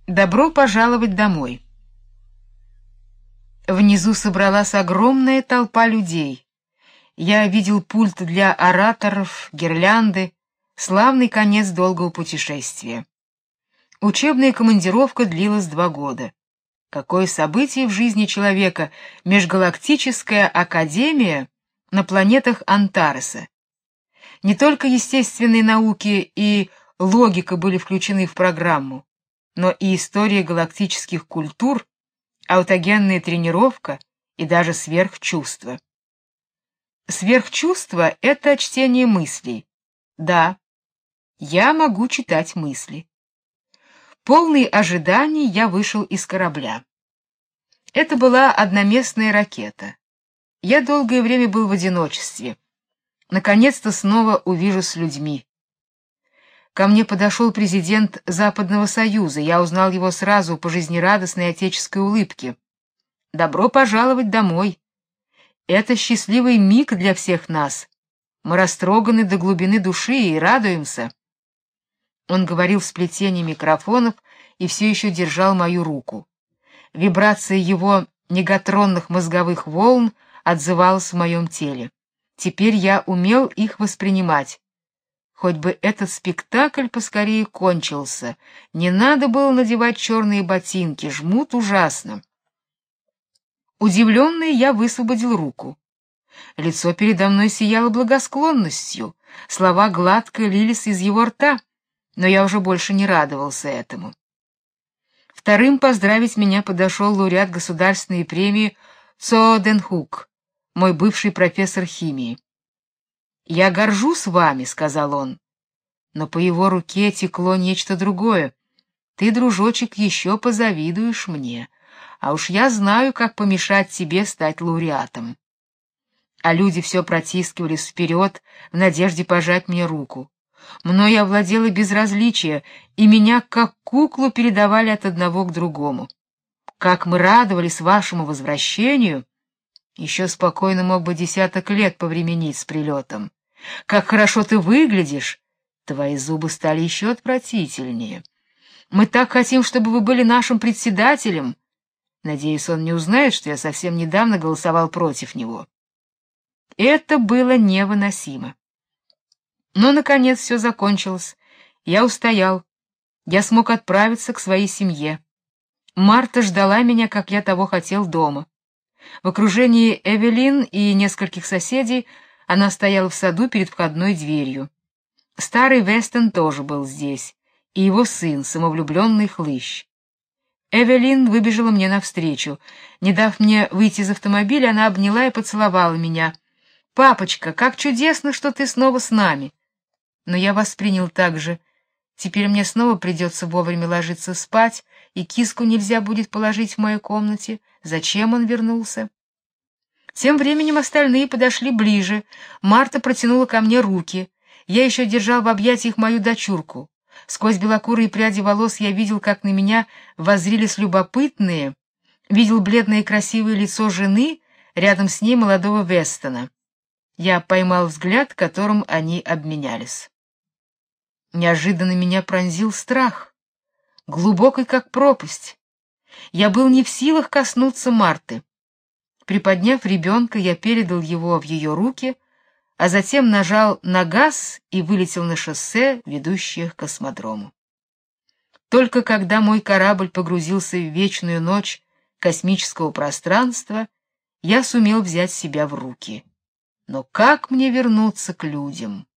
Добро пожаловать домой. Внизу собралась огромная толпа людей. Я видел пульт для ораторов, гирлянды, славный конец долгого путешествия. Учебная командировка длилась 2 года. Какое событие в жизни человека межгалактическая академия на планетах Антареса. Не только естественные науки и логика были включены в программу, но и история галактических культур, аутогенная тренировка и даже сверхчувство. Сверхчувство — это чтение мыслей. Да, я могу читать мысли. Полный ожиданий я вышел из корабля. Это была одноместная ракета. Я долгое время был в одиночестве. Наконец-то снова увижу с людьми. Ко мне подошел президент Западного Союза. Я узнал его сразу по жизнерадостной отеческой улыбке. Добро пожаловать домой. Это счастливый миг для всех нас. Мы растроганы до глубины души и радуемся. Он говорил в сплетении микрофонов и все еще держал мою руку. Вибрация его негатронных мозговых волн отзывалась в моем теле. Теперь я умел их воспринимать. Хоть бы этот спектакль поскорее кончился. Не надо было надевать черные ботинки, жмут ужасно. Удивленный, я высвободил руку. Лицо передо мной сияло благосклонностью, слова гладко лились из его рта, но я уже больше не радовался этому. Вторым поздравить меня подошел лауреат государственной премии Цо Дэн Хук, мой бывший профессор химии. «Я горжусь вами», — сказал он, но по его руке текло нечто другое. «Ты, дружочек, еще позавидуешь мне, а уж я знаю, как помешать тебе стать лауреатом». А люди все протискивались вперед в надежде пожать мне руку. Мною овладело безразличие, и меня как куклу передавали от одного к другому. Как мы радовались вашему возвращению! Еще спокойно мог бы 10 лет повременить с прилетом. Как хорошо ты выглядишь! Твои зубы стали еще отвратительнее. Мы так хотим, чтобы вы были нашим председателем. Надеюсь, он не узнает, что я совсем недавно голосовал против него. Это было невыносимо. Но, наконец, все закончилось. Я устоял. Я смог отправиться к своей семье. Марта ждала меня, как я того хотел, дома. В окружении Эвелин и нескольких соседей она стояла в саду перед входной дверью. Старый Вестон тоже был здесь, и его сын, самовлюбленный хлыщ. Эвелин выбежала мне навстречу. Не дав мне выйти из автомобиля, она обняла и поцеловала меня. «Папочка, как чудесно, что ты снова с нами!» Но я воспринял так же. Теперь мне снова придется вовремя ложиться спать, и киску нельзя будет положить в моей комнате. Зачем он вернулся? Тем временем остальные подошли ближе. Марта протянула ко мне руки. Я еще держал в объятиях мою дочурку. Сквозь белокурые пряди волос я видел, как на меня воззрились любопытные, видел бледное и красивое лицо жены, рядом с ней молодого Вестона. Я поймал взгляд, которым они обменялись. Неожиданно меня пронзил страх, глубокий как пропасть. Я был не в силах коснуться Марты. Приподняв ребенка, я передал его в ее руки, а затем нажал на газ и вылетел на шоссе, ведущее к космодрому. Только когда мой корабль погрузился в вечную ночь космического пространства, я сумел взять себя в руки. Но как мне вернуться к людям?